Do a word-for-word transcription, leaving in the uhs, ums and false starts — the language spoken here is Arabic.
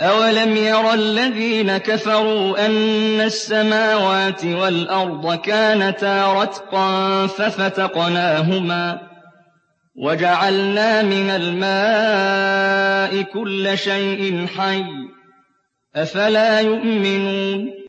أَوَلَمْ يَرَ الَّذِينَ كَفَرُوا أَنَّ السَّمَاوَاتِ وَالْأَرْضَ كَانَتَا رَتْقًا فَفَتَقْنَاهُمَا وَجَعَلْنَا مِنَ الْمَاءِ كُلَّ شَيْءٍ حَيٍّ ۖ أَفَلَا يُؤْمِنُونَ